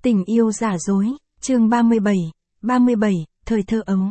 Tình yêu giả dối, chương 37, thời thơ ấu.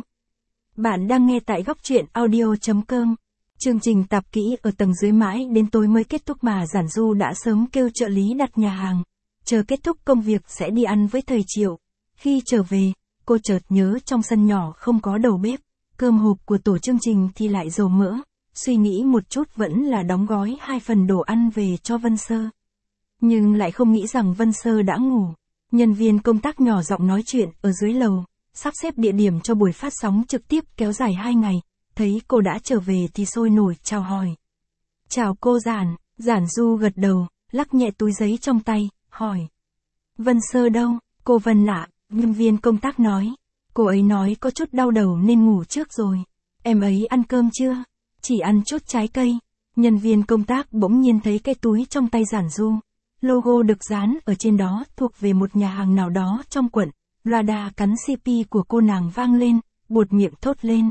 Bạn đang nghe tại góc truyện audio.com. Chương trình tạp kỹ ở tầng dưới mãi đến tối mới kết thúc mà Giản Du đã sớm kêu trợ lý đặt nhà hàng. Chờ kết thúc công việc sẽ đi ăn với thầy Triệu. Khi trở về, cô chợt nhớ trong sân nhỏ không có đầu bếp. Cơm hộp của tổ chương trình thì lại dầu mỡ. Suy nghĩ một chút vẫn là đóng gói 2 phần đồ ăn về cho Vân Sơ. Nhưng lại không nghĩ rằng Vân Sơ đã ngủ. Nhân viên công tác nhỏ giọng nói chuyện ở dưới lầu, sắp xếp địa điểm cho buổi phát sóng trực tiếp kéo dài 2 ngày. Thấy cô đã trở về thì sôi nổi chào hỏi. Chào cô Giản, Giản Du gật đầu, lắc nhẹ túi giấy trong tay, hỏi. Vân Sơ đâu? Cô Vân ạ, nhân viên công tác nói. Cô ấy nói có chút đau đầu nên ngủ trước rồi. Em ấy ăn cơm chưa? Chỉ ăn chút trái cây. Nhân viên công tác bỗng nhiên thấy cái túi trong tay Giản Du. Logo được dán ở trên đó thuộc về một nhà hàng nào đó trong quận. Loa đà cắn CP của cô nàng vang lên, buột miệng thốt lên.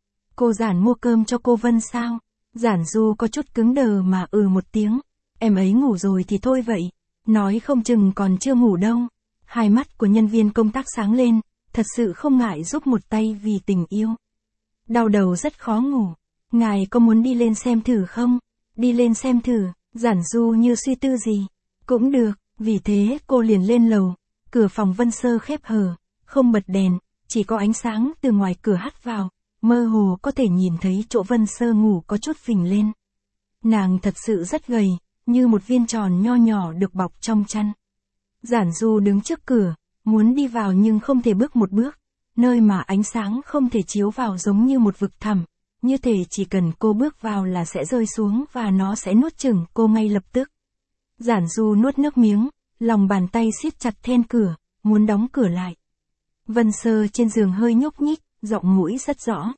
Cô Giản mua cơm cho cô Vân sao? Giản Du có chút cứng đờ mà một tiếng. Em ấy ngủ rồi thì thôi vậy. Nói không chừng còn chưa ngủ đâu. Hai mắt của nhân viên công tác sáng lên, thật sự không ngại giúp một tay vì tình yêu. Đau đầu rất khó ngủ. Ngài có muốn đi lên xem thử không? Đi lên xem thử, Giản Du như suy tư gì. Cũng được, vì thế cô liền lên lầu. Cửa phòng Vân Sơ khép hờ, không bật đèn, chỉ có ánh sáng từ ngoài cửa hắt vào. Mơ hồ có thể nhìn thấy chỗ Vân Sơ ngủ có chút phình lên. Nàng thật sự rất gầy, như một viên tròn nho nhỏ được bọc trong chăn. Giản Du đứng trước cửa, muốn đi vào nhưng không thể bước một bước. Nơi mà ánh sáng không thể chiếu vào giống như một vực thẳm. Như thể chỉ cần cô bước vào là sẽ rơi xuống và nó sẽ nuốt chửng cô ngay lập tức. Giản Du nuốt nước miếng, lòng bàn tay siết chặt then cửa, muốn đóng cửa lại. Vân Sơ trên giường hơi nhúc nhích, giọng mũi rất rõ.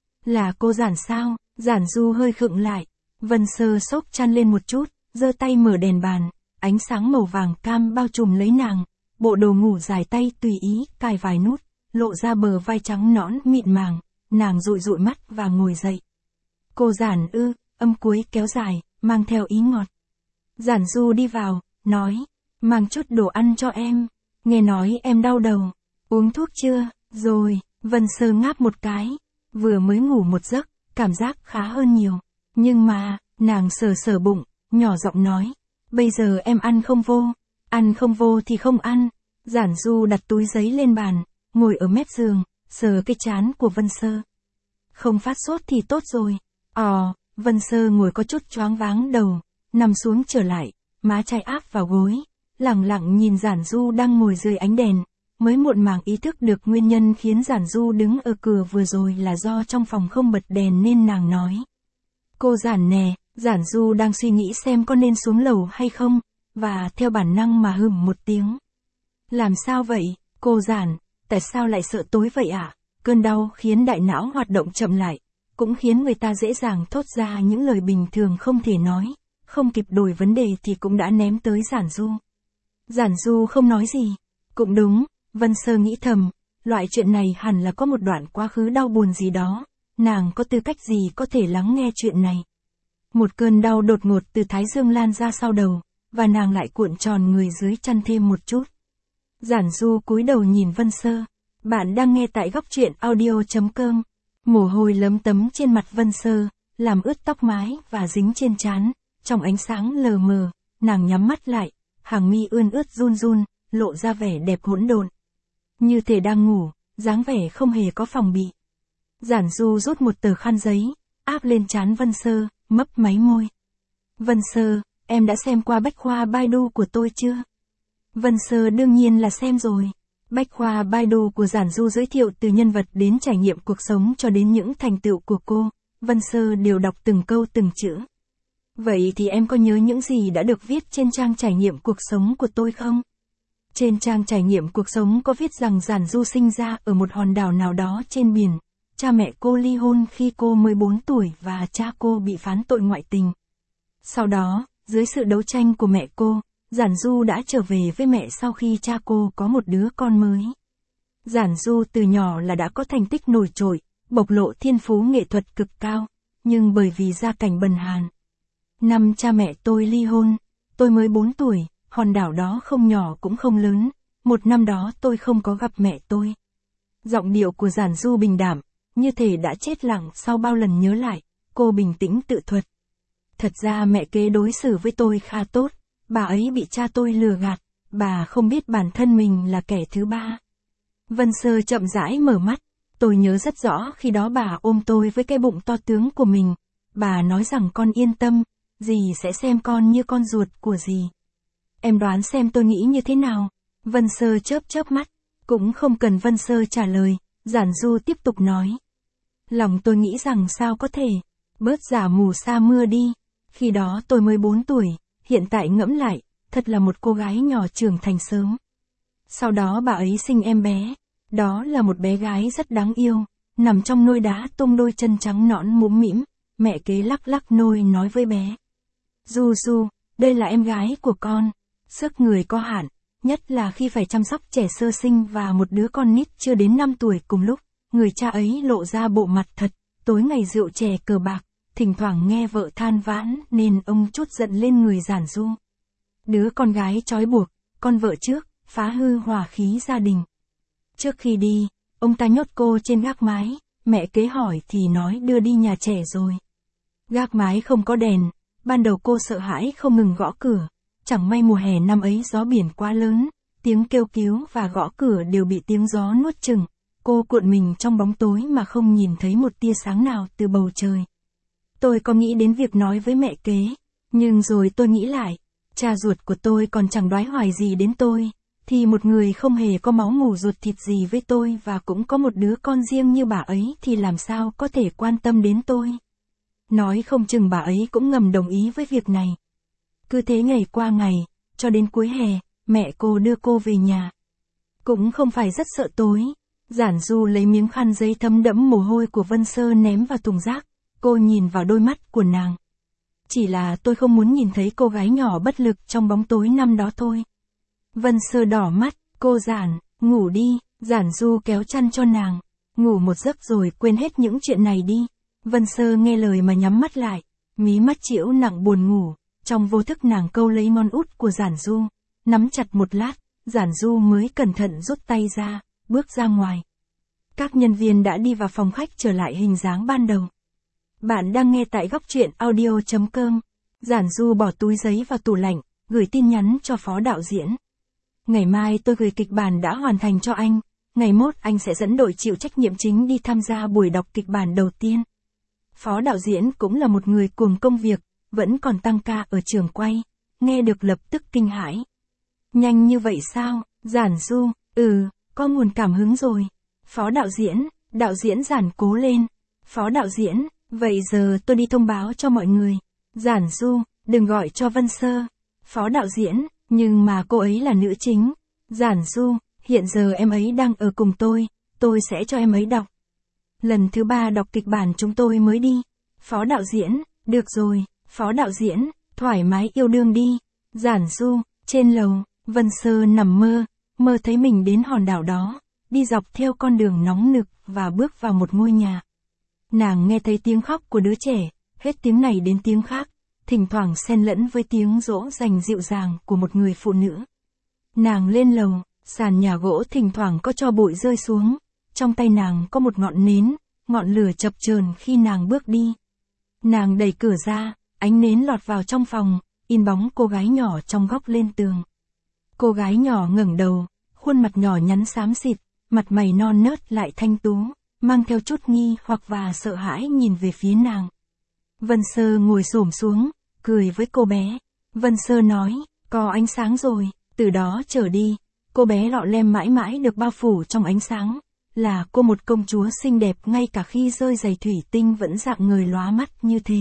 Là cô Giản sao? Giản Du hơi khựng lại. Vân Sơ xốc chăn lên một chút, giơ tay mở đèn bàn, ánh sáng màu vàng cam bao trùm lấy nàng. Bộ đồ ngủ dài tay tùy ý, cài vài nút, lộ ra bờ vai trắng nõn mịn màng. Nàng dụi dụi mắt và ngồi dậy. Cô Giản ư, âm cuối kéo dài, mang theo ý ngọt. Giản Du đi vào, nói, mang chút đồ ăn cho em. Nghe nói em đau đầu. Uống thuốc chưa? Rồi, Vân Sơ ngáp một cái. Vừa mới ngủ một giấc, cảm giác khá hơn nhiều. Nhưng mà, nàng sờ sờ bụng, nhỏ giọng nói. Bây giờ em ăn không vô. Ăn không vô thì không ăn. Giản Du đặt túi giấy lên bàn, ngồi ở mép giường, sờ cái trán của Vân Sơ. Không phát sốt thì tốt rồi. Vân Sơ ngồi có chút choáng váng đầu, nằm xuống trở lại, má trái áp vào gối, lẳng lặng nhìn Giản Du đang ngồi dưới ánh đèn, mới muộn màng ý thức được nguyên nhân khiến Giản Du đứng ở cửa vừa rồi là do trong phòng không bật đèn nên nàng nói. Cô Giản nè, Giản Du đang suy nghĩ xem có nên xuống lầu hay không, và theo bản năng mà hừm một tiếng. Làm sao vậy, cô Giản, tại sao lại sợ tối vậy ạ? Cơn đau khiến đại não hoạt động chậm lại, cũng khiến người ta dễ dàng thốt ra những lời bình thường không thể nói. Không kịp đổi vấn đề thì cũng đã ném tới Giản Du. Giản Du không nói gì. Cũng đúng, Vân Sơ nghĩ thầm, loại chuyện này hẳn là có một đoạn quá khứ đau buồn gì đó. Nàng có tư cách gì có thể lắng nghe chuyện này. Một cơn đau đột ngột từ thái dương lan ra sau đầu, và nàng lại cuộn tròn người dưới chăn thêm một chút. Giản Du cúi đầu nhìn Vân Sơ. Bạn đang nghe tại góc truyện audio.com. Mồ hôi lấm tấm trên mặt Vân Sơ, làm ướt tóc mái và dính trên trán. Trong ánh sáng lờ mờ, nàng nhắm mắt lại, hàng mi ươn ướt run run, lộ ra vẻ đẹp hỗn độn. Như thể đang ngủ, dáng vẻ không hề có phòng bị. Giản Du rút một tờ khăn giấy, áp lên trán Vân Sơ, mấp máy môi. Vân Sơ, em đã xem qua bách khoa Baidu của tôi chưa? Vân Sơ đương nhiên là xem rồi. Bách khoa Baidu của Giản Du giới thiệu từ nhân vật đến trải nghiệm cuộc sống cho đến những thành tựu của cô. Vân Sơ đều đọc từng câu từng chữ. Vậy thì em có nhớ những gì đã được viết trên trang trải nghiệm cuộc sống của tôi không? Trên trang trải nghiệm cuộc sống có viết rằng Giản Du sinh ra ở một hòn đảo nào đó trên biển. Cha mẹ cô ly hôn khi cô mới 4 tuổi và cha cô bị phán tội ngoại tình. Sau đó, dưới sự đấu tranh của mẹ cô, Giản Du đã trở về với mẹ sau khi cha cô có một đứa con mới. Giản Du từ nhỏ là đã có thành tích nổi trội, bộc lộ thiên phú nghệ thuật cực cao, nhưng bởi vì gia cảnh bần hàn. Năm cha mẹ tôi ly hôn, tôi mới 4 tuổi, hòn đảo đó không nhỏ cũng không lớn, một năm đó tôi không có gặp mẹ tôi. Giọng điệu của Giản Du bình đạm, như thể đã chết lặng sau bao lần nhớ lại, cô bình tĩnh tự thuật. Thật ra mẹ kế đối xử với tôi khá tốt, bà ấy bị cha tôi lừa gạt, bà không biết bản thân mình là kẻ thứ ba. Vân Sơ chậm rãi mở mắt, tôi nhớ rất rõ khi đó bà ôm tôi với cái bụng to tướng của mình, bà nói rằng con yên tâm, dì sẽ xem con như con ruột của dì. Em đoán xem tôi nghĩ như thế nào? Vân Sơ chớp chớp mắt, cũng không cần Vân Sơ trả lời, Giản Du tiếp tục nói. Lòng tôi nghĩ rằng sao có thể, bớt giả mù sa mưa đi, khi đó tôi mới 4 tuổi, hiện tại ngẫm lại, thật là một cô gái nhỏ trưởng thành sớm. Sau đó bà ấy sinh em bé, đó là một bé gái rất đáng yêu, nằm trong nôi đá tung đôi chân trắng nõn mũm mĩm, mẹ kế lắc lắc nôi nói với bé. Du Du, đây là em gái của con, sức người có hạn, nhất là khi phải chăm sóc trẻ sơ sinh và một đứa con nít chưa đến 5 tuổi cùng lúc, người cha ấy lộ ra bộ mặt thật, tối ngày rượu chè cờ bạc, thỉnh thoảng nghe vợ than vãn nên ông trút giận lên người Giản Du. Đứa con gái trói buộc, con vợ trước, phá hư hòa khí gia đình. Trước khi đi, ông ta nhốt cô trên gác mái, mẹ kế hỏi thì nói đưa đi nhà trẻ rồi. Gác mái không có đèn, ban đầu cô sợ hãi không ngừng gõ cửa, chẳng may mùa hè năm ấy gió biển quá lớn, tiếng kêu cứu và gõ cửa đều bị tiếng gió nuốt chửng, cô cuộn mình trong bóng tối mà không nhìn thấy một tia sáng nào từ bầu trời. Tôi có nghĩ đến việc nói với mẹ kế, nhưng rồi tôi nghĩ lại, cha ruột của tôi còn chẳng đoái hoài gì đến tôi, thì một người không hề có máu mủ ruột thịt gì với tôi và cũng có một đứa con riêng như bà ấy thì làm sao có thể quan tâm đến tôi. Nói không chừng bà ấy cũng ngầm đồng ý với việc này. Cứ thế ngày qua ngày, cho đến cuối hè, mẹ cô đưa cô về nhà. Cũng không phải rất sợ tối. Giản Du lấy miếng khăn giấy thấm đẫm mồ hôi của Vân Sơ ném vào thùng rác, cô nhìn vào đôi mắt của nàng. Chỉ là tôi không muốn nhìn thấy cô gái nhỏ bất lực trong bóng tối năm đó thôi. Vân Sơ đỏ mắt, cô Giản, ngủ đi, Giản Du kéo chăn cho nàng. Ngủ một giấc rồi quên hết những chuyện này đi. Vân Sơ nghe lời mà nhắm mắt lại, mí mắt chĩu nặng buồn ngủ, trong vô thức nàng câu lấy ngón út của Giản Du, nắm chặt một lát, Giản Du mới cẩn thận rút tay ra, bước ra ngoài. Các nhân viên đã đi vào phòng khách trở lại hình dáng ban đầu. Bạn đang nghe tại góc truyện audio.com. Giản Du bỏ túi giấy vào tủ lạnh, gửi tin nhắn cho phó đạo diễn. Ngày mai tôi gửi kịch bản đã hoàn thành cho anh, ngày mốt anh sẽ dẫn đội chịu trách nhiệm chính đi tham gia buổi đọc kịch bản đầu tiên. Phó đạo diễn cũng là một người cuồng công việc, vẫn còn tăng ca ở trường quay, nghe được lập tức kinh hãi. Nhanh như vậy sao, Giản Du, có nguồn cảm hứng rồi. Phó đạo diễn Giản cố lên. Phó đạo diễn, vậy giờ tôi đi thông báo cho mọi người. Giản Du, đừng gọi cho Vân Sơ. Phó đạo diễn, nhưng mà cô ấy là nữ chính. Giản Du, hiện giờ em ấy đang ở cùng tôi sẽ cho em ấy đọc. Lần thứ 3 đọc kịch bản chúng tôi mới đi. Phó đạo diễn, được rồi, phó đạo diễn, thoải mái yêu đương đi. Giản Du, trên lầu, Vân Sơ nằm mơ thấy mình đến hòn đảo đó, đi dọc theo con đường nóng nực và bước vào một ngôi nhà. Nàng nghe thấy tiếng khóc của đứa trẻ, hết tiếng này đến tiếng khác, thỉnh thoảng xen lẫn với tiếng dỗ dành dịu dàng của một người phụ nữ. Nàng lên lầu, sàn nhà gỗ thỉnh thoảng có tro bụi rơi xuống, trong tay nàng có một ngọn nến, ngọn lửa chập chờn khi nàng bước đi. Nàng đẩy cửa ra, ánh nến lọt vào trong phòng, in bóng cô gái nhỏ trong góc lên tường. Cô gái nhỏ ngẩng đầu, khuôn mặt nhỏ nhắn xám xịt, mặt mày non nớt lại thanh tú, mang theo chút nghi hoặc và sợ hãi nhìn về phía nàng. Vân Sơ ngồi xổm xuống, cười với cô bé. Vân Sơ nói, có ánh sáng rồi, từ đó trở đi, cô bé lọ lem mãi mãi được bao phủ trong ánh sáng. Là cô một công chúa xinh đẹp ngay cả khi rơi giày thủy tinh vẫn rạng ngời lóa mắt như thế.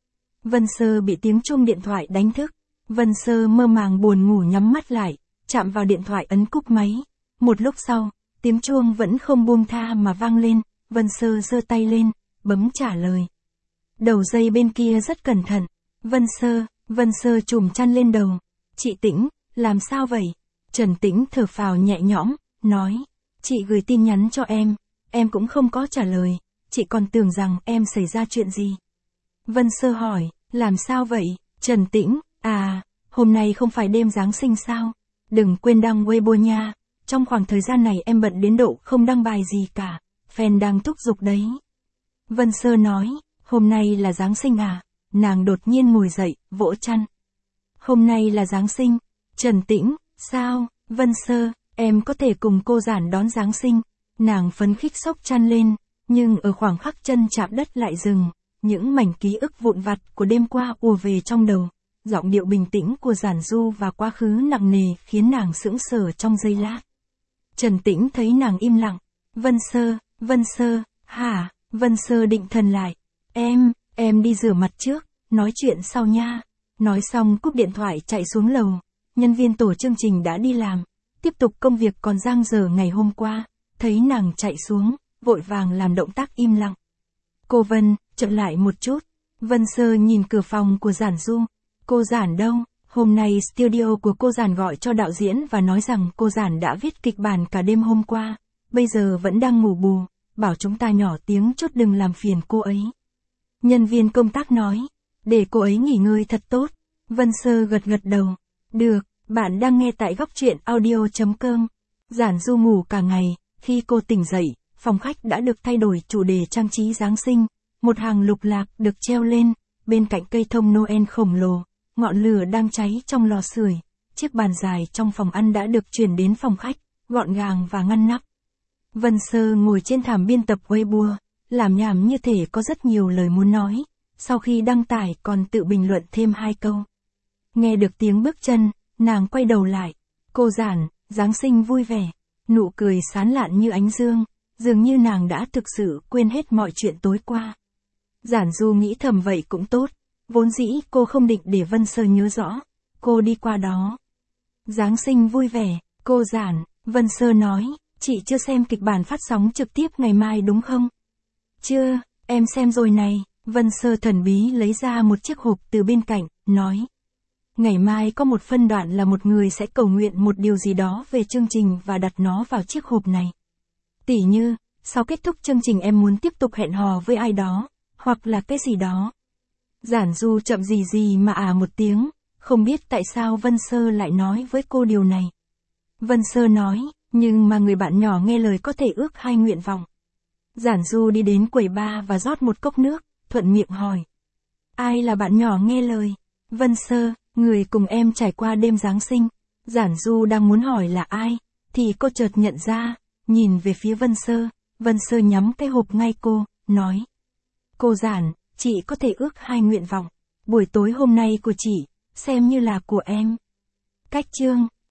Vân Sơ bị tiếng chuông điện thoại đánh thức. Vân Sơ mơ màng buồn ngủ nhắm mắt lại, chạm vào điện thoại ấn cúp máy. Một lúc sau, tiếng chuông vẫn không buông tha mà vang lên, Vân Sơ giơ tay lên, bấm trả lời. Đầu dây bên kia rất cẩn thận. Vân Sơ trùm chăn lên đầu. Chị Tĩnh, làm sao vậy? Trần Tĩnh thở phào nhẹ nhõm, nói. Chị gửi tin nhắn cho em cũng không có trả lời, chị còn tưởng rằng em xảy ra chuyện gì. Vân Sơ hỏi, làm sao vậy? Trần Tĩnh, hôm nay không phải đêm Giáng sinh sao? Đừng quên đăng Weibo nha, Trong khoảng thời gian này em bận đến độ không đăng bài gì cả, fan đang thúc giục đấy. Vân Sơ nói, hôm nay là Giáng sinh à? Nàng đột nhiên ngồi dậy, vỗ chăn. Hôm nay là Giáng sinh. Trần Tĩnh, sao? Vân Sơ, em có thể cùng cô Giản đón Giáng sinh. Nàng phấn khích xốc chăn lên, nhưng ở khoảng khắc chân chạm đất lại dừng. Những mảnh ký ức vụn vặt của đêm qua ùa về trong đầu. Giọng điệu bình tĩnh của Giản Du và quá khứ nặng nề khiến nàng sững sờ trong giây lát. Trần Tĩnh thấy nàng im lặng. Vân Sơ, hả? Vân Sơ định thần lại. Em đi rửa mặt trước, nói chuyện sau nha. Nói xong cúp điện thoại chạy xuống lầu. Nhân viên tổ chương trình đã đi làm, tiếp tục công việc còn dang dở ngày hôm qua. Thấy nàng chạy xuống, vội vàng làm động tác im lặng. Cô Vân, chậm lại một chút. Vân Sơ nhìn cửa phòng của Giản Du. Cô Giản đâu? Hôm nay studio của cô Giản gọi cho đạo diễn và nói rằng cô Giản đã viết kịch bản cả đêm hôm qua, bây giờ vẫn đang ngủ bù, bảo chúng ta nhỏ tiếng chút đừng làm phiền cô ấy. Nhân viên công tác nói, để cô ấy nghỉ ngơi thật tốt. Vân Sơ gật gật đầu. Được, bạn đang nghe tại góc truyện audio.com. Giản Du ngủ cả ngày, khi cô tỉnh dậy, phòng khách đã được thay đổi chủ đề trang trí Giáng sinh, một hàng lục lạc được treo lên, bên cạnh cây thông Noel khổng lồ, ngọn lửa đang cháy trong lò sưởi, chiếc bàn dài trong phòng ăn đã được chuyển đến phòng khách, gọn gàng và ngăn nắp. Vân Sơ ngồi trên thảm biên tập Weibo, làm nhảm như thể có rất nhiều lời muốn nói, sau khi đăng tải còn tự bình luận thêm 2 câu. Nghe được tiếng bước chân, nàng quay đầu lại. Cô Giản, Giáng sinh vui vẻ, nụ cười sán lạn như ánh dương, dường như nàng đã thực sự quên hết mọi chuyện tối qua. Giản Du nghĩ thầm vậy cũng tốt, vốn dĩ cô không định để Vân Sơ nhớ rõ, cô đi qua đó. Giáng sinh vui vẻ, cô Giản, Vân Sơ nói, chị chưa xem kịch bản phát sóng trực tiếp ngày mai đúng không? Chưa, em xem rồi này. Vân Sơ thần bí lấy ra một chiếc hộp từ bên cạnh, nói. Ngày mai có một phân đoạn là một người sẽ cầu nguyện một điều gì đó về chương trình và đặt nó vào chiếc hộp này. Tỉ như, sau kết thúc chương trình em muốn tiếp tục hẹn hò với ai đó, hoặc là cái gì đó. Giản Du chậm gì mà một tiếng, không biết tại sao Vân Sơ lại nói với cô điều này. Vân Sơ nói, nhưng mà người bạn nhỏ nghe lời có thể ước 2 nguyện vọng. Giản Du đi đến quầy bar và rót một cốc nước, thuận miệng hỏi. Ai là bạn nhỏ nghe lời? Vân Sơ, người cùng em trải qua đêm Giáng sinh. Giản Du đang muốn hỏi là ai, thì cô chợt nhận ra, nhìn về phía Vân Sơ nhắm cái hộp ngay cô, nói. Cô Giản, chị có thể ước 2 nguyện vọng. Buổi tối hôm nay của chị, xem như là của em. Cách chương.